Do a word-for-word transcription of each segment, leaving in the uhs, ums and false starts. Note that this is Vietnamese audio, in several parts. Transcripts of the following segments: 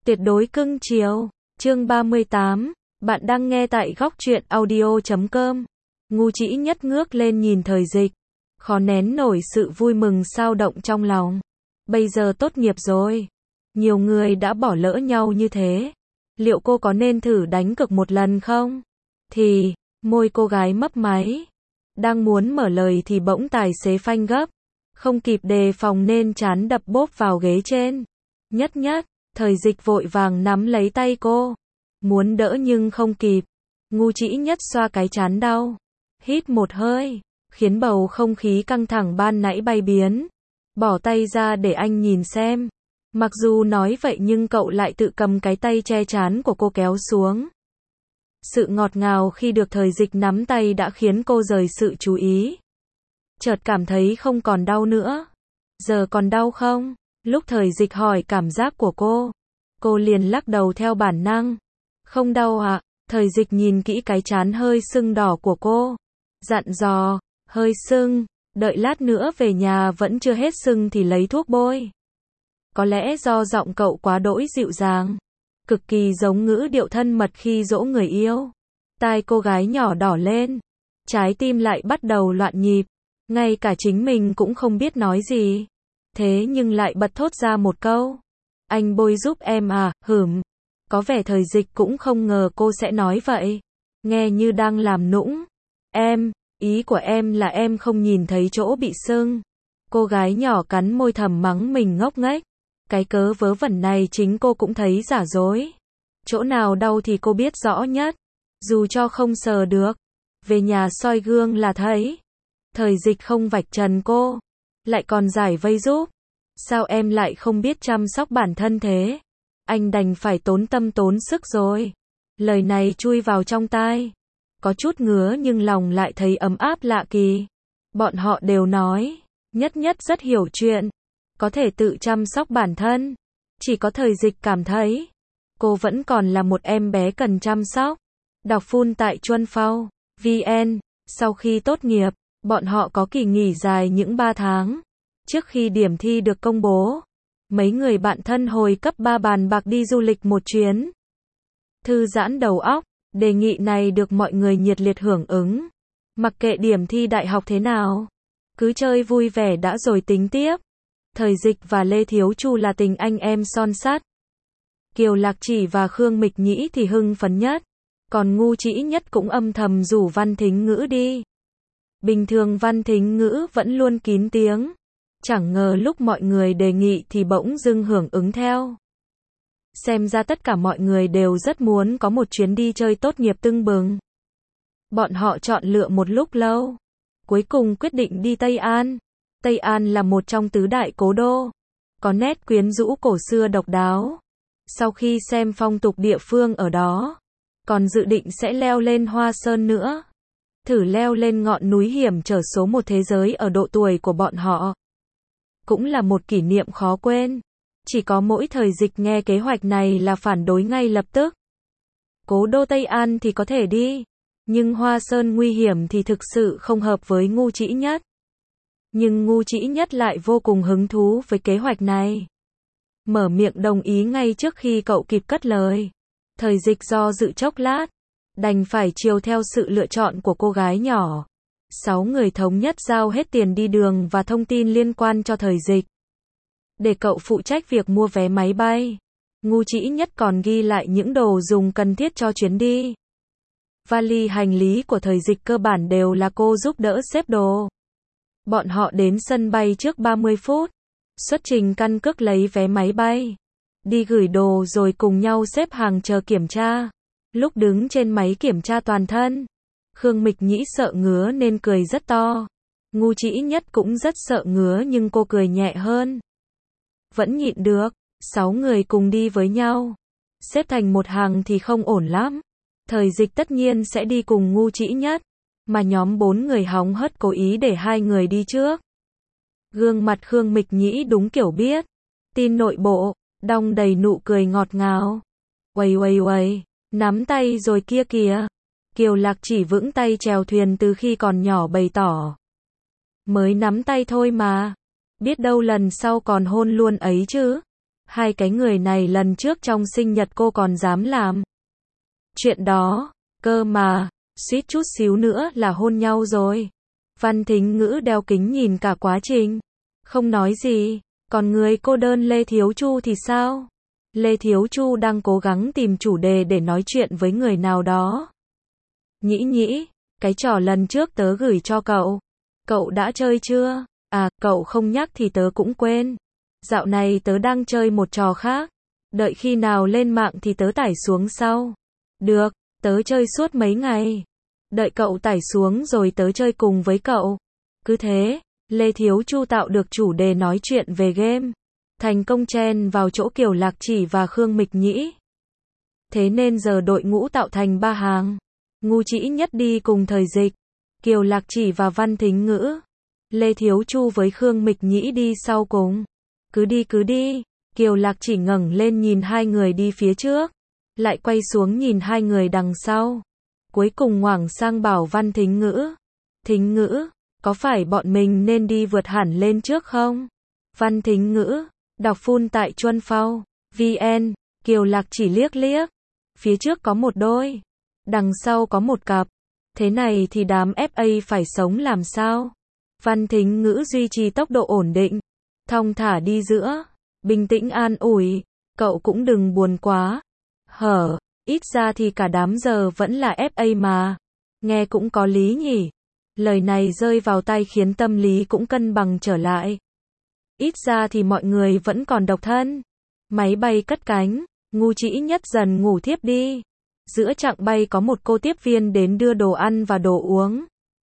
Tuyệt đối cưng chiều. Chương ba mươi tám. Bạn đang nghe tại góc truyện audio chấm com. Ngu Chỉ Nhất ngước lên nhìn Thời Dịch, khó nén nổi sự vui mừng xao động trong lòng. Bây giờ tốt nghiệp rồi, nhiều người đã bỏ lỡ nhau như thế, liệu cô có nên thử đánh cược một lần không? Thì, môi cô gái mấp máy, đang muốn mở lời thì bỗng tài xế phanh gấp, không kịp đề phòng nên trán đập bốp vào ghế trên. Nhất Nhất, Thời Dịch vội vàng nắm lấy tay cô, muốn đỡ nhưng không kịp. Ngu Chỉ Nhất xoa cái trán đau, hít một hơi, khiến bầu không khí căng thẳng ban nãy bay biến. Bỏ tay ra để anh nhìn xem. Mặc dù nói vậy nhưng cậu lại tự cầm cái tay che trán của cô kéo xuống. Sự ngọt ngào khi được Thời Dịch nắm tay đã khiến cô rời sự chú ý. Chợt cảm thấy không còn đau nữa. Giờ còn đau không? Lúc Thời Dịch hỏi cảm giác của cô, cô liền lắc đầu theo bản năng. Không đau ạ. À? Thời Dịch nhìn kỹ cái trán hơi sưng đỏ của cô, dặn dò, hơi sưng, đợi lát nữa về nhà vẫn chưa hết sưng thì lấy thuốc bôi. Có lẽ do giọng cậu quá đỗi dịu dàng, cực kỳ giống ngữ điệu thân mật khi dỗ người yêu. Tai cô gái nhỏ đỏ lên, trái tim lại bắt đầu loạn nhịp, ngay cả chính mình cũng không biết nói gì. Thế nhưng lại bật thốt ra một câu. Anh bôi giúp em à, hửm. Có vẻ Thời Dịch cũng không ngờ cô sẽ nói vậy. Nghe như đang làm nũng. Em, ý của em là em không nhìn thấy chỗ bị sưng. Cô gái nhỏ cắn môi thầm mắng mình ngốc nghếch. Cái cớ vớ vẩn này chính cô cũng thấy giả dối. Chỗ nào đau thì cô biết rõ nhất. Dù cho không sờ được, về nhà soi gương là thấy. Thời Dịch không vạch trần cô, lại còn giải vây giúp. Sao em lại không biết chăm sóc bản thân thế? Anh đành phải tốn tâm tốn sức rồi. Lời này chui vào trong tai, có chút ngứa nhưng lòng lại thấy ấm áp lạ kỳ. Bọn họ đều nói, Nhất Nhất rất hiểu chuyện, có thể tự chăm sóc bản thân. Chỉ có Thời Dịch cảm thấy, cô vẫn còn là một em bé cần chăm sóc. Đọc full tại chuân phao chấm vn. Sau khi tốt nghiệp, bọn họ có kỳ nghỉ dài những ba tháng. Trước khi điểm thi được công bố, mấy người bạn thân hồi cấp ba bàn bạc đi du lịch một chuyến. Thư giãn đầu óc, đề nghị này được mọi người nhiệt liệt hưởng ứng. Mặc kệ điểm thi đại học thế nào, cứ chơi vui vẻ đã rồi tính tiếp. Thời Dịch và Lê Thiếu Chu là tình anh em son sắt. Kiều Lạc Chỉ và Khương Mịch Nhĩ thì hưng phấn nhất, còn Ngu Chỉ Nhất cũng âm thầm rủ Văn Thính Ngữ đi. Bình thường Văn Thính Ngữ vẫn luôn kín tiếng, chẳng ngờ lúc mọi người đề nghị thì bỗng dưng hưởng ứng theo. Xem ra tất cả mọi người đều rất muốn có một chuyến đi chơi tốt nghiệp tưng bừng. Bọn họ chọn lựa một lúc lâu, cuối cùng quyết định đi Tây An. Tây An là một trong tứ đại cố đô, có nét quyến rũ cổ xưa độc đáo. Sau khi xem phong tục địa phương ở đó, còn dự định sẽ leo lên Hoa Sơn nữa. Thử leo lên ngọn núi hiểm trở số một thế giới ở độ tuổi của bọn họ. Cũng là một kỷ niệm khó quên. Chỉ có mỗi Thời Dịch nghe kế hoạch này là phản đối ngay lập tức. Cố đô Tây An thì có thể đi, nhưng Hoa Sơn nguy hiểm thì thực sự không hợp với Ngu Chỉ Nhất. Nhưng Ngu Chỉ Nhất lại vô cùng hứng thú với kế hoạch này. Mở miệng đồng ý ngay trước khi cậu kịp cất lời. Thời Dịch do dự chốc lát, đành phải chiều theo sự lựa chọn của cô gái nhỏ. Sáu người thống nhất giao hết tiền đi đường và thông tin liên quan cho Thời Dịch, để cậu phụ trách việc mua vé máy bay. Ngu Chỉ Nhất còn ghi lại những đồ dùng cần thiết cho chuyến đi. Vali hành lý của Thời Dịch cơ bản đều là cô giúp đỡ xếp đồ. Bọn họ đến sân bay trước ba mươi phút, xuất trình căn cước lấy vé máy bay, đi gửi đồ rồi cùng nhau xếp hàng chờ kiểm tra. Lúc đứng trên máy kiểm tra toàn thân, Khương Mịch Nhĩ sợ ngứa nên cười rất to. Ngu Chỉ Nhất cũng rất sợ ngứa nhưng cô cười nhẹ hơn. Vẫn nhịn được. Sáu người cùng đi với nhau, xếp thành một hàng thì không ổn lắm. Thời Dịch tất nhiên sẽ đi cùng Ngu Chỉ Nhất, mà nhóm bốn người hóng hớt cố ý để hai người đi trước. Gương mặt Khương Mịch Nhĩ đúng kiểu biết tin nội bộ, đong đầy nụ cười ngọt ngào. Uầy uầy uầy, nắm tay rồi kia kìa. Kiều Lạc Chỉ vững tay chèo thuyền từ khi còn nhỏ bày tỏ. Mới nắm tay thôi mà, biết đâu lần sau còn hôn luôn ấy chứ. Hai cái người này lần trước trong sinh nhật cô còn dám làm chuyện đó, cơ mà, suýt chút xíu nữa là hôn nhau rồi. Văn Thính Ngữ đeo kính nhìn cả quá trình, không nói gì, còn người cô đơn Lê Thiếu Chu thì sao? Lê Thiếu Chu đang cố gắng tìm chủ đề để nói chuyện với người nào đó. Nhĩ nhĩ, cái trò lần trước tớ gửi cho cậu, cậu đã chơi chưa? À, cậu không nhắc thì tớ cũng quên. Dạo này tớ đang chơi một trò khác, đợi khi nào lên mạng thì tớ tải xuống sau. Được, tớ chơi suốt mấy ngày. Đợi cậu tải xuống rồi tớ chơi cùng với cậu. Cứ thế, Lê Thiếu Chu tạo được chủ đề nói chuyện về game, thành công chen vào chỗ Kiều Lạc Chỉ và Khương Mịch Nhĩ. Thế nên giờ đội ngũ tạo thành ba hàng. Ngu Trĩ Nhất đi cùng Thời Dịch, Kiều Lạc Chỉ và Văn Thính Ngữ. Lê Thiếu Chu với Khương Mịch Nhĩ đi sau cùng. Cứ đi cứ đi, Kiều Lạc Chỉ ngẩng lên nhìn hai người đi phía trước, lại quay xuống nhìn hai người đằng sau. Cuối cùng ngoảnh sang bảo Văn Thính Ngữ. Thính Ngữ, có phải bọn mình nên đi vượt hẳn lên trước không? Văn Thính Ngữ, đọc full tại Chuân Phao, vn, Kiều Lạc Chỉ liếc liếc. Phía trước có một đôi, đằng sau có một cặp. Thế này thì đám ép a phải sống làm sao? Văn Thính Ngữ duy trì tốc độ ổn định, thong thả đi giữa, bình tĩnh an ủi, cậu cũng đừng buồn quá. Hở, ít ra thì cả đám giờ vẫn là ép a mà. Nghe cũng có lý nhỉ. Lời này rơi vào tai khiến tâm lý cũng cân bằng trở lại. Ít ra thì mọi người vẫn còn độc thân. Máy bay cất cánh, Ngu Trĩ Nhất dần ngủ thiếp đi. Giữa chặng bay có một cô tiếp viên đến đưa đồ ăn và đồ uống.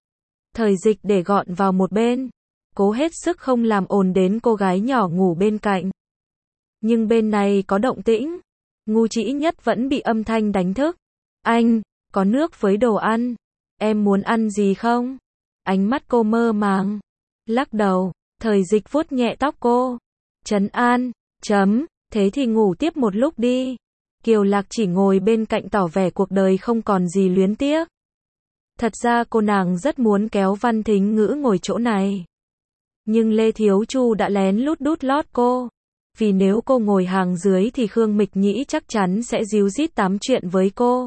Thời Dịch để gọn vào một bên, cố hết sức không làm ồn đến cô gái nhỏ ngủ bên cạnh. Nhưng bên này có động tĩnh, Ngu Trĩ Nhất vẫn bị âm thanh đánh thức. Anh, có nước với đồ ăn, em muốn ăn gì không? Ánh mắt cô mơ màng, lắc đầu. Thời Dịch vuốt nhẹ tóc cô, trấn an, chấm, thế thì ngủ tiếp một lúc đi. Kiều Lạc Chỉ ngồi bên cạnh tỏ vẻ cuộc đời không còn gì luyến tiếc. Thật ra cô nàng rất muốn kéo Văn Thính Ngữ ngồi chỗ này. Nhưng Lê Thiếu Chu đã lén lút đút lót cô. Vì nếu cô ngồi hàng dưới thì Khương Mịch Nhĩ chắc chắn sẽ díu dít tám chuyện với cô.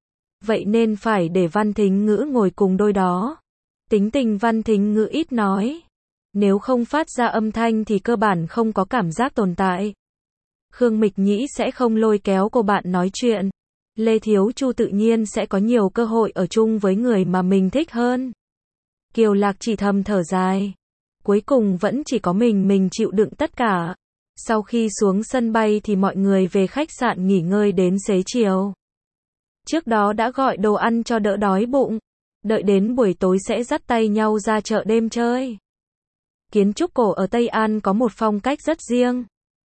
Vậy nên phải để Văn Thính Ngữ ngồi cùng đôi đó. Tính tình Văn Thính Ngữ ít nói. Nếu không phát ra âm thanh thì cơ bản không có cảm giác tồn tại. Khương Mịch Nhĩ sẽ không lôi kéo cô bạn nói chuyện. Lê Thiếu Chu tự nhiên sẽ có nhiều cơ hội ở chung với người mà mình thích hơn. Kiều Lạc chỉ thầm thở dài. Cuối cùng vẫn chỉ có mình mình chịu đựng tất cả. Sau khi xuống sân bay thì mọi người về khách sạn nghỉ ngơi đến xế chiều. Trước đó đã gọi đồ ăn cho đỡ đói bụng. Đợi đến buổi tối sẽ dắt tay nhau ra chợ đêm chơi. Kiến trúc cổ ở Tây An có một phong cách rất riêng.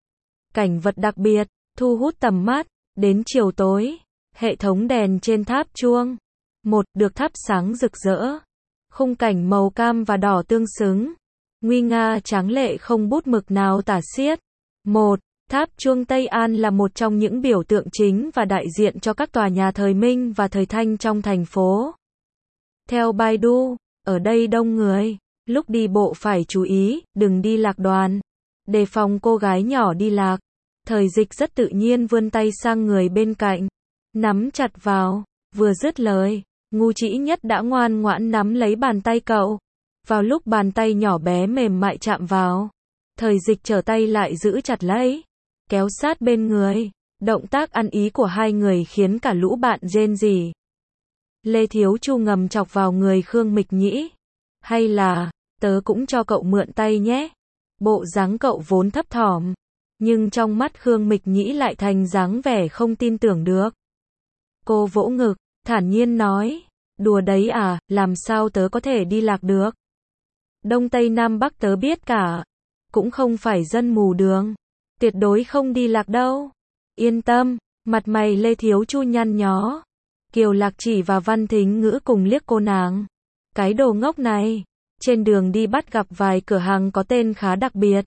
Cảnh vật đặc biệt, thu hút tầm mắt. Đến chiều tối, hệ thống đèn trên tháp chuông một được thắp sáng rực rỡ. Khung cảnh màu cam và đỏ tương xứng, nguy nga tráng lệ không bút mực nào tả xiết. Một, tháp chuông Tây An là một trong những biểu tượng chính và đại diện cho các tòa nhà thời Minh và thời Thanh trong thành phố. Theo Baidu, ở đây đông người, lúc đi bộ phải chú ý, đừng đi lạc đoàn, đề phòng cô gái nhỏ đi lạc. Thời Dịch rất tự nhiên vươn tay sang người bên cạnh, nắm chặt vào, vừa dứt lời, Ngu Trĩ Nhất đã ngoan ngoãn nắm lấy bàn tay cậu. Vào lúc bàn tay nhỏ bé mềm mại chạm vào, Thời Dịch trở tay lại giữ chặt lấy, kéo sát bên người. Động tác ăn ý của hai người khiến cả lũ bạn rên rỉ. Lê Thiếu Chu ngầm chọc vào người Khương Mịch Nhĩ. Hay là, tớ cũng cho cậu mượn tay nhé. Bộ dáng cậu vốn thấp thỏm, nhưng trong mắt Khương Mịch Nhĩ lại thành dáng vẻ không tin tưởng được. Cô vỗ ngực, thản nhiên nói, đùa đấy à, làm sao tớ có thể đi lạc được. Đông Tây Nam Bắc tớ biết cả, cũng không phải dân mù đường, tuyệt đối không đi lạc đâu. Yên tâm, mặt mày Lê Thiếu Chu nhăn nhó. Kiều Lạc Chỉ và Văn Thính Ngữ cùng liếc cô nàng. Cái đồ ngốc này, trên đường đi bắt gặp vài cửa hàng có tên khá đặc biệt.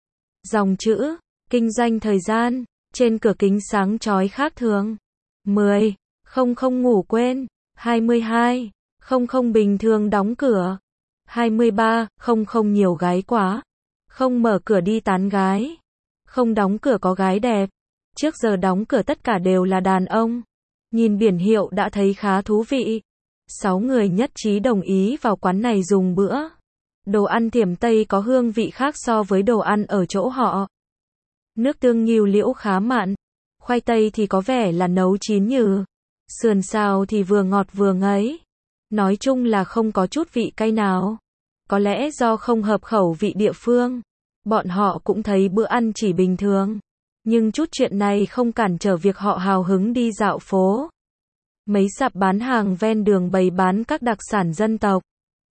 Dòng chữ, kinh doanh thời gian, trên cửa kính sáng chói khác thường. mười, không không ngủ quên. hai mươi hai, không không bình thường đóng cửa. hai mươi ba, không không nhiều gái quá. Không mở cửa đi tán gái. Không đóng cửa có gái đẹp. Trước giờ đóng cửa tất cả đều là đàn ông. Nhìn biển hiệu đã thấy khá thú vị. Sáu người nhất trí đồng ý vào quán này dùng bữa. Đồ ăn thiểm Tây có hương vị khác so với đồ ăn ở chỗ họ. Nước tương ngưu liễu khá mặn. Khoai tây thì có vẻ là nấu chín nhừ. Sườn xào thì vừa ngọt vừa ngấy. Nói chung là không có chút vị cay nào. Có lẽ do không hợp khẩu vị địa phương. Bọn họ cũng thấy bữa ăn chỉ bình thường. Nhưng chút chuyện này không cản trở việc họ hào hứng đi dạo phố. Mấy sạp bán hàng ven đường bày bán các đặc sản dân tộc.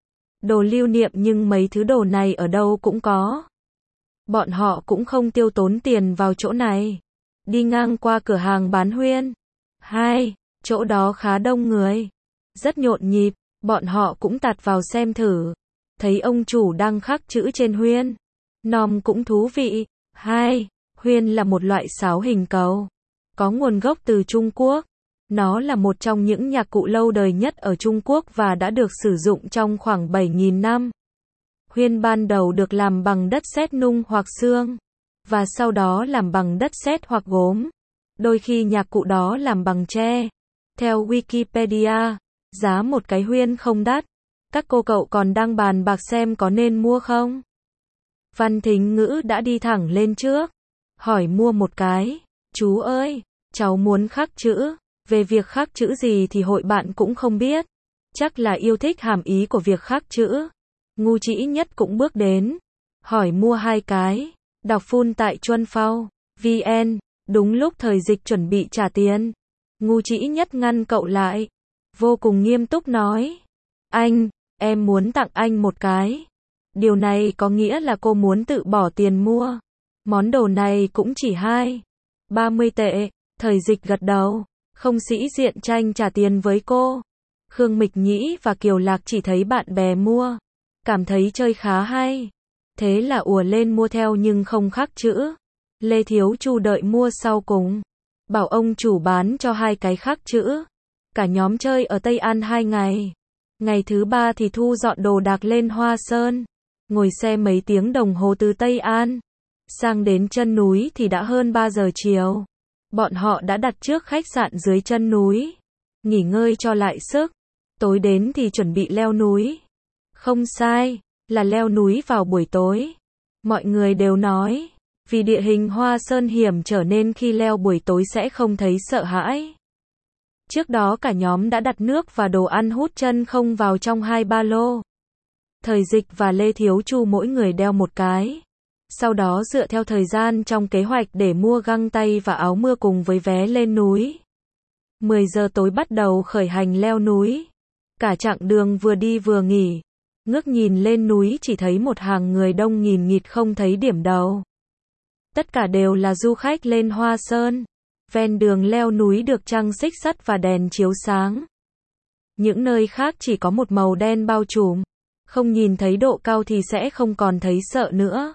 Đồ lưu niệm nhưng mấy thứ đồ này ở đâu cũng có. Bọn họ cũng không tiêu tốn tiền vào chỗ này. Đi ngang qua cửa hàng bán huyên. Hai, chỗ đó khá đông người. Rất nhộn nhịp, bọn họ cũng tạt vào xem thử. Thấy ông chủ đang khắc chữ trên huyên. Nom cũng thú vị. Hai, huyên là một loại sáo hình cầu. Có nguồn gốc từ Trung Quốc. Nó là một trong những nhạc cụ lâu đời nhất ở Trung Quốc và đã được sử dụng trong khoảng bảy nghìn năm. Huyên ban đầu được làm bằng đất sét nung hoặc xương, và sau đó làm bằng đất sét hoặc gốm. Đôi khi nhạc cụ đó làm bằng tre. Theo Wikipedia, giá một cái huyên không đắt. Các cô cậu còn đang bàn bạc xem có nên mua không? Văn Thính Ngữ đã đi thẳng lên trước. Hỏi mua một cái. Chú ơi, cháu muốn khắc chữ. Về việc khắc chữ gì thì hội bạn cũng không biết. Chắc là yêu thích hàm ý của việc khắc chữ. Ngu Trĩ Nhất cũng bước đến. Hỏi mua hai cái. Đọc full tại Chuân Phao vê en. Đúng lúc Thời Dịch chuẩn bị trả tiền. Ngu Trĩ Nhất ngăn cậu lại. Vô cùng nghiêm túc nói. Anh, em muốn tặng anh một cái. Điều này có nghĩa là cô muốn tự bỏ tiền mua. Món đồ này cũng chỉ hai, ba mươi tệ. Thời Dịch gật đầu. Không sĩ diện tranh trả tiền với cô. Khương Mịch Nhĩ và Kiều Lạc chỉ thấy bạn bè mua. Cảm thấy chơi khá hay. Thế là ùa lên mua theo nhưng không khắc chữ. Lê Thiếu Chu đợi mua sau cùng. Bảo ông chủ bán cho hai cái khắc chữ. Cả nhóm chơi ở Tây An hai ngày. Ngày thứ ba thì thu dọn đồ đạc lên Hoa Sơn. Ngồi xe mấy tiếng đồng hồ từ Tây An. Sang đến chân núi thì đã hơn ba giờ chiều. Bọn họ đã đặt trước khách sạn dưới chân núi. Nghỉ ngơi cho lại sức. Tối đến thì chuẩn bị leo núi. Không sai, là leo núi vào buổi tối. Mọi người đều nói, vì địa hình Hoa Sơn hiểm trở nên khi leo buổi tối sẽ không thấy sợ hãi. Trước đó cả nhóm đã đặt nước và đồ ăn hút chân không vào trong hai ba lô. Thời Dịch và Lê Thiếu Chu mỗi người đeo một cái. Sau đó dựa theo thời gian trong kế hoạch để mua găng tay và áo mưa cùng với vé lên núi. mười giờ tối bắt đầu khởi hành leo núi. Cả chặng đường vừa đi vừa nghỉ. Ngước nhìn lên núi chỉ thấy một hàng người đông nghìn nghịt không thấy điểm đầu. Tất cả đều là du khách lên Hoa Sơn. Ven đường leo núi được trăng xích sắt và đèn chiếu sáng. Những nơi khác chỉ có một màu đen bao trùm. Không nhìn thấy độ cao thì sẽ không còn thấy sợ nữa.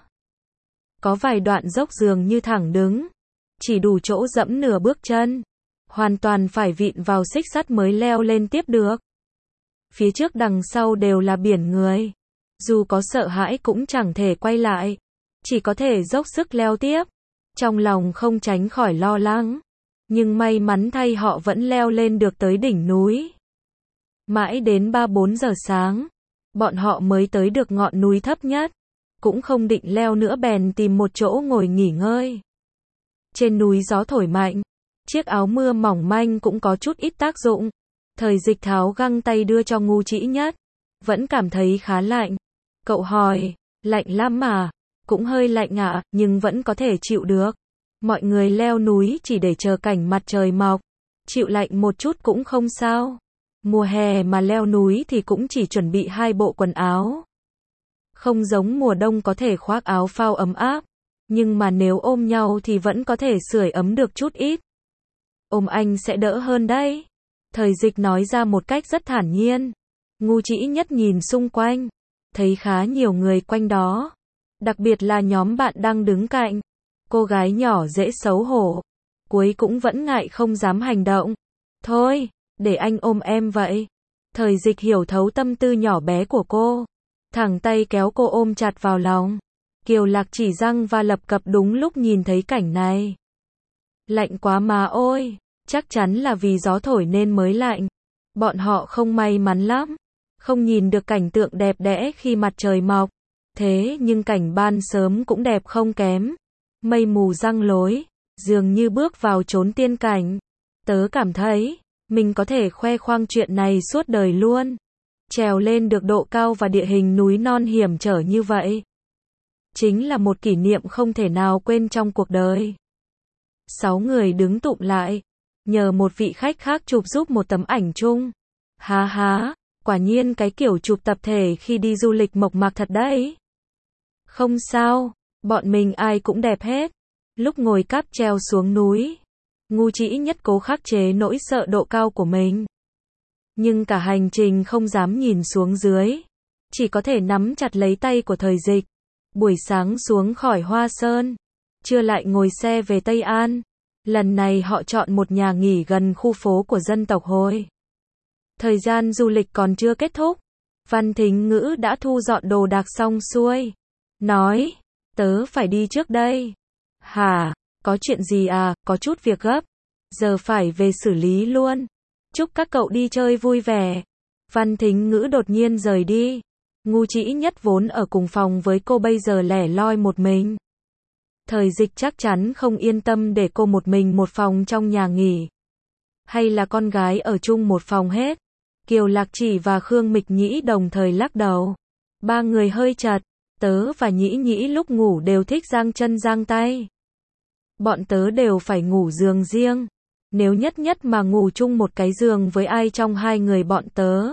Có vài đoạn dốc dường như thẳng đứng. Chỉ đủ chỗ dẫm nửa bước chân. Hoàn toàn phải vịn vào xích sắt mới leo lên tiếp được. Phía trước đằng sau đều là biển người. Dù có sợ hãi cũng chẳng thể quay lại. Chỉ có thể dốc sức leo tiếp. Trong lòng không tránh khỏi lo lắng. Nhưng may mắn thay họ vẫn leo lên được tới đỉnh núi. Mãi đến ba bốn giờ sáng. Bọn họ mới tới được ngọn núi thấp nhất. Cũng không định leo nữa bèn tìm một chỗ ngồi nghỉ ngơi. Trên núi gió thổi mạnh. Chiếc áo mưa mỏng manh cũng có chút ít tác dụng. Thời Dịch tháo găng tay đưa cho Ngu Trĩ Nhất. Vẫn cảm thấy khá lạnh. Cậu hỏi, lạnh lắm mà. Cũng hơi lạnh ạ, à, nhưng vẫn có thể chịu được. Mọi người leo núi chỉ để chờ cảnh mặt trời mọc. Chịu lạnh một chút cũng không sao. Mùa hè mà leo núi thì cũng chỉ chuẩn bị hai bộ quần áo. Không giống mùa đông có thể khoác áo phao ấm áp. Nhưng mà nếu ôm nhau thì vẫn có thể sưởi ấm được chút ít. Ôm anh sẽ đỡ hơn đấy. Thời Dịch nói ra một cách rất thản nhiên. Ngu Trĩ Nhất nhìn xung quanh. Thấy khá nhiều người quanh đó. Đặc biệt là nhóm bạn đang đứng cạnh. Cô gái nhỏ dễ xấu hổ. Cuối cũng vẫn ngại không dám hành động. Thôi, để anh ôm em vậy. Thời Dịch hiểu thấu tâm tư nhỏ bé của cô. Thẳng tay kéo cô ôm chặt vào lòng. Kiều Lạc chỉ răng và lập cập đúng lúc nhìn thấy cảnh này. Lạnh quá mà ôi, chắc chắn là vì gió thổi nên mới lạnh. Bọn họ không may mắn lắm, không nhìn được cảnh tượng đẹp đẽ khi mặt trời mọc. Thế nhưng cảnh ban sớm cũng đẹp không kém. Mây mù giăng lối, dường như bước vào chốn tiên cảnh. Tớ cảm thấy, mình có thể khoe khoang chuyện này suốt đời luôn. Trèo lên được độ cao và địa hình núi non hiểm trở như vậy. Chính là một kỷ niệm không thể nào quên trong cuộc đời. Sáu người đứng tụm lại, nhờ một vị khách khác chụp giúp một tấm ảnh chung. Há há, quả nhiên cái kiểu chụp tập thể khi đi du lịch mộc mạc thật đấy. Không sao, bọn mình ai cũng đẹp hết. Lúc ngồi cáp treo xuống núi, Ngu Trĩ Nhất cố khắc chế nỗi sợ độ cao của mình. Nhưng cả hành trình không dám nhìn xuống dưới, chỉ có thể nắm chặt lấy tay của Thời Dịch. Buổi sáng xuống khỏi Hoa Sơn, trưa lại ngồi xe về Tây An. Lần này họ chọn một nhà nghỉ gần khu phố của dân tộc Hồi. Thời gian du lịch còn chưa kết thúc, Văn Thính Ngữ đã thu dọn đồ đạc xong xuôi. Nói, tớ phải đi trước đây. Hả, có chuyện gì à, có chút việc gấp. Giờ phải về xử lý luôn. Chúc các cậu đi chơi vui vẻ. Văn Thính Ngữ đột nhiên rời đi. Ngu Trĩ Nhất vốn ở cùng phòng với cô bây giờ lẻ loi một mình. Thời Dịch chắc chắn không yên tâm để cô một mình một phòng trong nhà nghỉ. Hay là con gái ở chung một phòng hết. Kiều Lạc Chỉ và Khương Mịch Nhĩ đồng thời lắc đầu. Ba người hơi chật. Tớ và Nhĩ Nhĩ lúc ngủ đều thích giang chân giang tay. Bọn tớ đều phải ngủ giường riêng. Nếu nhất nhất mà ngủ chung một cái giường với ai trong hai người bọn tớ,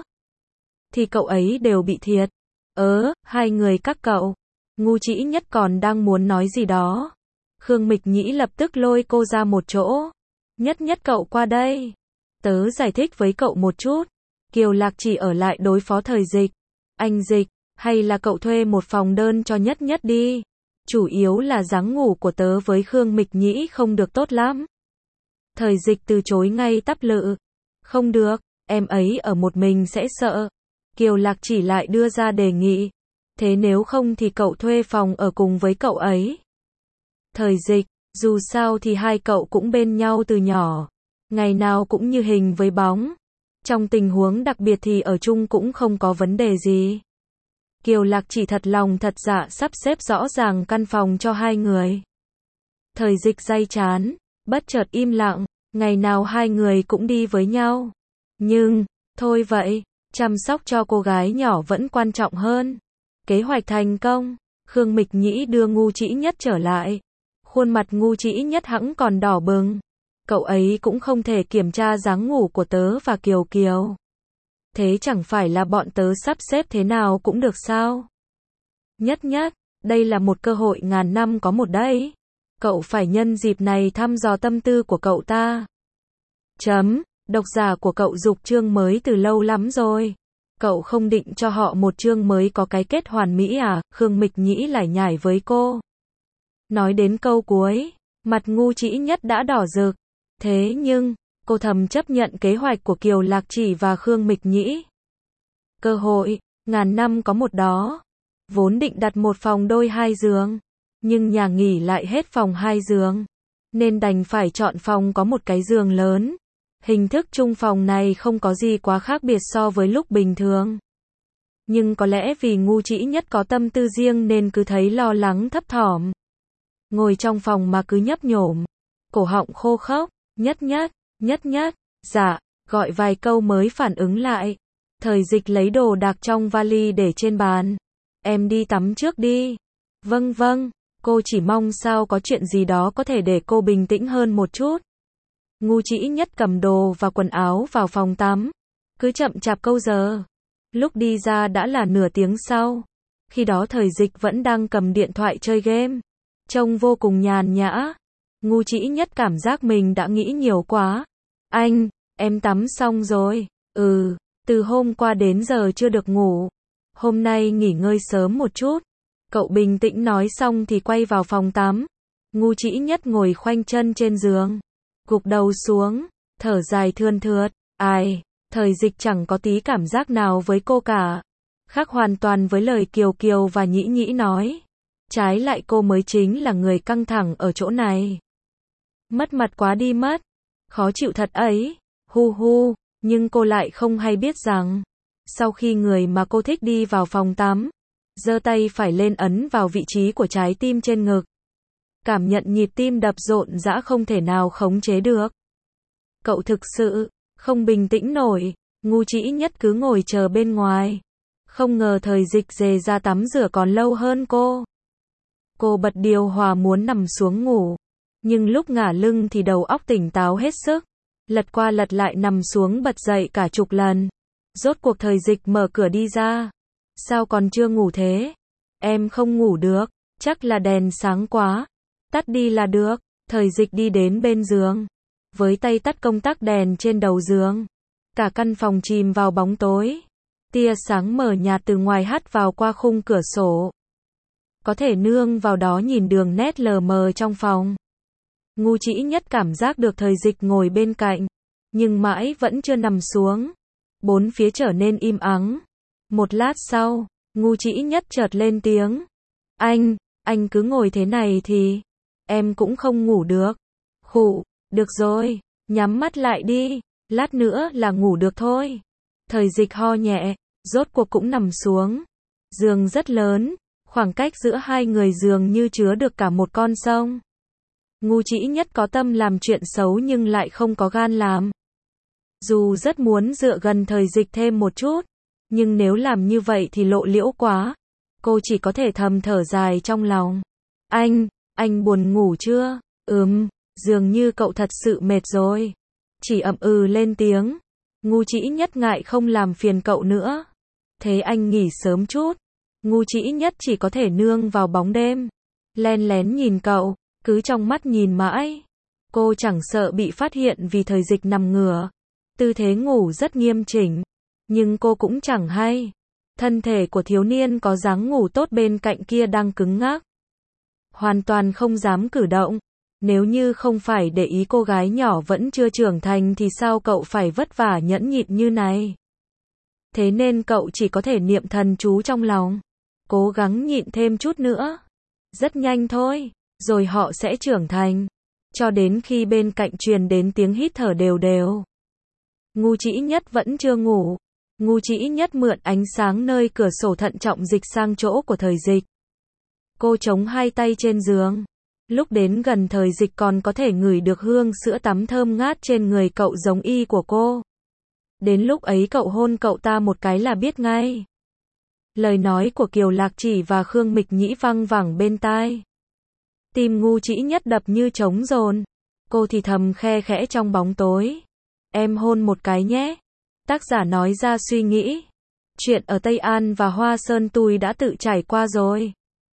thì cậu ấy đều bị thiệt. Ớ, hai người các cậu. Ngu Trĩ Nhất còn đang muốn nói gì đó. Khương Mịch Nhĩ lập tức lôi cô ra một chỗ. Nhất Nhất cậu qua đây. Tớ giải thích với cậu một chút. Kiều Lạc Chỉ ở lại đối phó Thời Dịch. Anh Dịch, hay là cậu thuê một phòng đơn cho Nhất Nhất đi. Chủ yếu là dáng ngủ của tớ với Khương Mịch Nhĩ không được tốt lắm. Thời Dịch từ chối ngay tắp lự. Không được, em ấy ở một mình sẽ sợ. Kiều Lạc Chỉ lại đưa ra đề nghị. Thế nếu không thì cậu thuê phòng ở cùng với cậu ấy. Thời Dịch, dù sao thì hai cậu cũng bên nhau từ nhỏ. Ngày nào cũng như hình với bóng. Trong tình huống đặc biệt thì ở chung cũng không có vấn đề gì. Kiều Lạc Chỉ thật lòng thật dạ sắp xếp rõ ràng căn phòng cho hai người. Thời Dịch day chán, bất chợt im lặng, ngày nào hai người cũng đi với nhau. Nhưng, thôi vậy, chăm sóc cho cô gái nhỏ vẫn quan trọng hơn. Kế hoạch thành công, Khương Mịch Nhĩ đưa Ngu Trĩ Nhất trở lại. Khuôn mặt Ngu Trĩ Nhất hẵng còn đỏ bừng. Cậu ấy cũng không thể kiểm tra dáng ngủ của tớ và Kiều Kiều. Thế chẳng phải là bọn tớ sắp xếp thế nào cũng được sao? Nhất Nhất, đây là một cơ hội ngàn năm có một đấy. Cậu phải nhân dịp này thăm dò tâm tư của cậu ta. Chấm, độc giả của cậu dục chương mới từ lâu lắm rồi. Cậu không định cho họ một chương mới có cái kết hoàn mỹ à? Khương Mịch Nhĩ lải nhải với cô. Nói đến câu cuối, mặt Ngu Trĩ Nhất đã đỏ rực. Thế nhưng, cô thầm chấp nhận kế hoạch của Kiều Lạc Chỉ và Khương Mịch Nhĩ. Cơ hội, ngàn năm có một đó. Vốn định đặt một phòng đôi hai giường, nhưng nhà nghỉ lại hết phòng hai giường, nên đành phải chọn phòng có một cái giường lớn. Hình thức chung phòng này không có gì quá khác biệt so với lúc bình thường. Nhưng có lẽ vì Ngu Trĩ Nhất có tâm tư riêng nên cứ thấy lo lắng thấp thỏm. Ngồi trong phòng mà cứ nhấp nhổm, cổ họng khô khốc. Nhất Nhất, Nhất Nhất, dạ, gọi vài câu mới phản ứng lại. Thời Dịch lấy đồ đạc trong vali để trên bàn. Em đi tắm trước đi. Vâng vâng, cô chỉ mong sao có chuyện gì đó có thể để cô bình tĩnh hơn một chút. Ngu Trĩ Nhất cầm đồ và quần áo vào phòng tắm. Cứ chậm chạp câu giờ. Lúc đi ra đã là nửa tiếng sau. Khi đó Thời Dịch vẫn đang cầm điện thoại chơi game. Trông vô cùng nhàn nhã. Ngu Trĩ Nhất cảm giác mình đã nghĩ nhiều quá. Anh, em tắm xong rồi. Ừ, từ hôm qua đến giờ chưa được ngủ. Hôm nay nghỉ ngơi sớm một chút. Cậu bình tĩnh nói xong thì quay vào phòng tắm. Ngu Trĩ Nhất ngồi khoanh chân trên giường, gục đầu xuống, thở dài thườn thượt. Ai, Thời Dịch chẳng có tí cảm giác nào với cô cả. Khác hoàn toàn với lời Kiều Kiều và Nhĩ Nhĩ nói. Trái lại cô mới chính là người căng thẳng ở chỗ này. Mất mặt quá đi mất. Khó chịu thật ấy. Hu hu. Nhưng cô lại không hay biết rằng, sau khi người mà cô thích đi vào phòng tắm, giơ tay phải lên ấn vào vị trí của trái tim trên ngực. Cảm nhận nhịp tim đập rộn rã không thể nào khống chế được. Cậu thực sự không bình tĩnh nổi. Ngu Trĩ Nhất cứ ngồi chờ bên ngoài. Không ngờ Thời Dịch dề ra tắm rửa còn lâu hơn cô. Cô bật điều hòa muốn nằm xuống ngủ. Nhưng lúc ngả lưng thì đầu óc tỉnh táo hết sức. Lật qua lật lại nằm xuống bật dậy cả chục lần. Rốt cuộc Thời Dịch mở cửa đi ra. Sao còn chưa ngủ thế? Em không ngủ được. Chắc là đèn sáng quá. Tắt đi là được. Thời Dịch đi đến bên giường. Với tay tắt công tắc đèn trên đầu giường. Cả căn phòng chìm vào bóng tối. Tia sáng mờ nhạt từ ngoài hắt vào qua khung cửa sổ. Có thể nương vào đó nhìn đường nét lờ mờ trong phòng. Ngu Trĩ Nhất cảm giác được Thời Dịch ngồi bên cạnh. Nhưng mãi vẫn chưa nằm xuống. Bốn phía trở nên im ắng. Một lát sau, Ngu Trĩ Nhất chợt lên tiếng. Anh, anh cứ ngồi thế này thì em cũng không ngủ được. Khụ, được rồi, nhắm mắt lại đi. Lát nữa là ngủ được thôi. Thời Dịch ho nhẹ, rốt cuộc cũng nằm xuống. Giường rất lớn, khoảng cách giữa hai người giường như chứa được cả một con sông. Ngu Trĩ Nhất có tâm làm chuyện xấu nhưng lại không có gan làm. Dù rất muốn dựa gần Thời Dịch thêm một chút, nhưng nếu làm như vậy thì lộ liễu quá. Cô chỉ có thể thầm thở dài trong lòng. Anh, anh buồn ngủ chưa? Ừm, dường như cậu thật sự mệt rồi. Chỉ ậm ừ lên tiếng. Ngu Trĩ Nhất ngại không làm phiền cậu nữa. Thế anh nghỉ sớm chút. Ngu Trĩ Nhất chỉ có thể nương vào bóng đêm. Len lén nhìn cậu, cứ trong mắt nhìn mãi. Cô chẳng sợ bị phát hiện vì Thời Dịch nằm ngửa. Tư thế ngủ rất nghiêm chỉnh. Nhưng cô cũng chẳng hay. Thân thể của thiếu niên có dáng ngủ tốt bên cạnh kia đang cứng ngắc. Hoàn toàn không dám cử động. Nếu như không phải để ý cô gái nhỏ vẫn chưa trưởng thành thì sao cậu phải vất vả nhẫn nhịn như này. Thế nên cậu chỉ có thể niệm thần chú trong lòng. Cố gắng nhịn thêm chút nữa. Rất nhanh thôi, rồi họ sẽ trưởng thành. Cho đến khi bên cạnh truyền đến tiếng hít thở đều đều. Ngu Trĩ Nhất vẫn chưa ngủ. Ngu Trĩ Nhất mượn ánh sáng nơi cửa sổ thận trọng dịch sang chỗ của Thời Dịch. Cô chống hai tay trên giường. Lúc đến gần Thời Dịch còn có thể ngửi được hương sữa tắm thơm ngát trên người cậu giống y của cô. Đến lúc ấy cậu hôn cậu ta một cái là biết ngay. Lời nói của Kiều Lạc Chỉ và Khương Mịch Nhĩ văng vẳng bên tai. Tim Ngu Trĩ Nhất đập như trống dồn. Cô thì thầm khe khẽ trong bóng tối. Em hôn một cái nhé. Tác giả nói ra suy nghĩ. Chuyện ở Tây An và Hoa Sơn tôi đã tự trải qua rồi.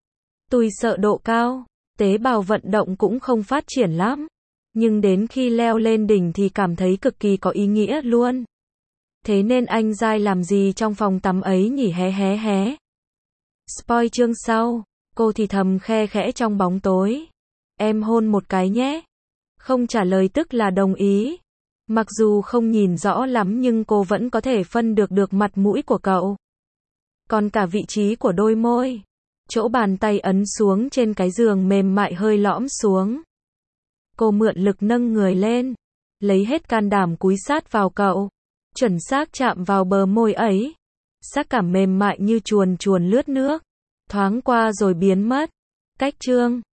Tôi sợ độ cao. Tế bào vận động cũng không phát triển lắm. Nhưng đến khi leo lên đỉnh thì cảm thấy cực kỳ có ý nghĩa luôn. Thế nên anh dai làm gì trong phòng tắm ấy nhỉ hé hé hé. Spoil chương sau. Cô thì thầm khe khẽ trong bóng tối. Em hôn một cái nhé. Không trả lời tức là đồng ý. Mặc dù không nhìn rõ lắm nhưng cô vẫn có thể phân được được mặt mũi của cậu. Còn cả vị trí của đôi môi. Chỗ bàn tay ấn xuống trên cái giường mềm mại hơi lõm xuống. Cô mượn lực nâng người lên. Lấy hết can đảm cúi sát vào cậu. Chuẩn xác chạm vào bờ môi ấy. Sắc cảm mềm mại như chuồn chuồn lướt nước. Thoáng qua rồi biến mất. Cách chương